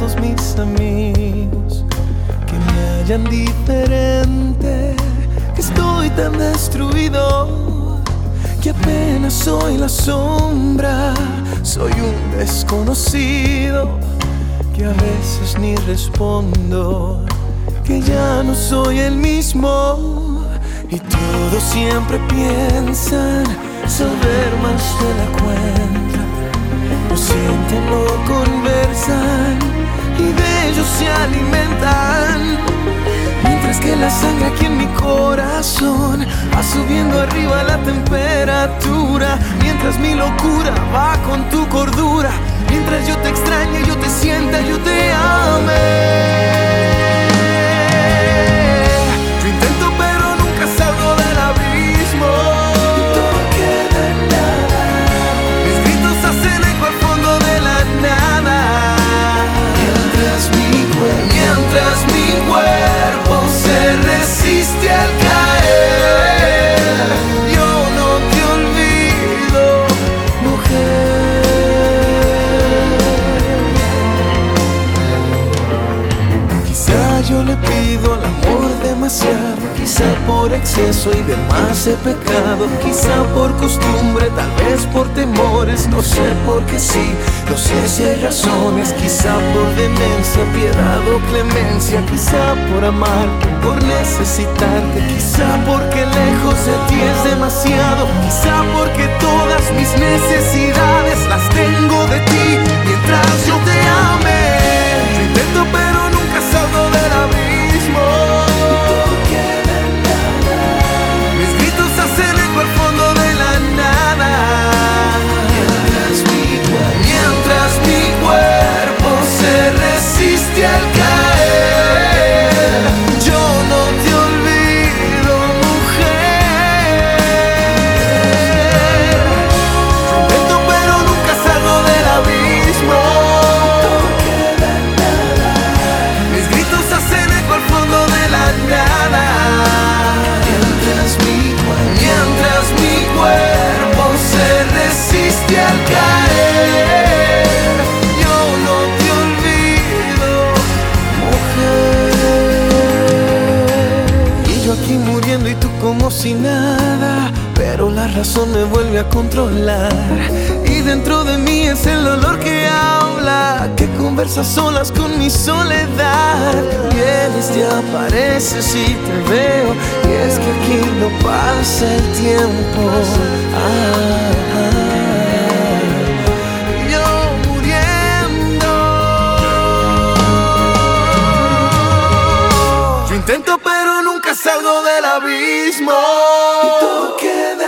todos mis amigos que me hallan diferente, que estoy tan destruido, que apenas soy la sombra, soy un desconocido, que a veces ni respondo, que ya no soy el mismo. Y todos siempre piensan saber más de la cuenta, no sienten, no conversan y de ellos se alimentan, mientras que la sangre aquí en mi corazón va subiendo arriba la temperatura, mientras mi locura va con tu cordura, mientras yo te extrañe, yo te sienta, yo te ame. Yo intento pero nunca salgo del abismo, y todo queda en nada. Mis gritos hacen eco al fondo de la nada, mientras mi cuerpo se resiste al caer. Yo no te olvido, mujer. Quizá yo le pido al amor demasiado, quizá por exceso y de más he pecado, quizá por costumbre, tal vez por temores, no sé por qué sí, no sé si hay razones, quizá por demencia, piedad o clemencia, quizá por amarte, por necesitarte, quizá porque lejos de ti es demasiado, quizá porque todas mis necesidades las tengo de ti, mientras yo te ame. Yo intento pero nunca salgo del abismo, y todo queda en nada. Mis gritos hacen eco al fondo de la nada, mientras mi cuerpo se resiste al caer. Yo no te olvido, mujer. Yo intento pero nunca salgo del abismo, todo queda en nada. Mis gritos hacen eco al fondo de la nada, mientras mi cuerpo se resiste al caer. Yo no te olvido, mujer. Y yo aquí muriendo y tú como si nada, pero la razón me vuelve a controlar, y dentro de mí es el olor que habla, que conversa solas con mi soledad. Vienes, te apareces y te veo, y es que aquí no pasa el tiempo. Yo muriendo. Yo intento pero nunca salgo del abismo, y todo queda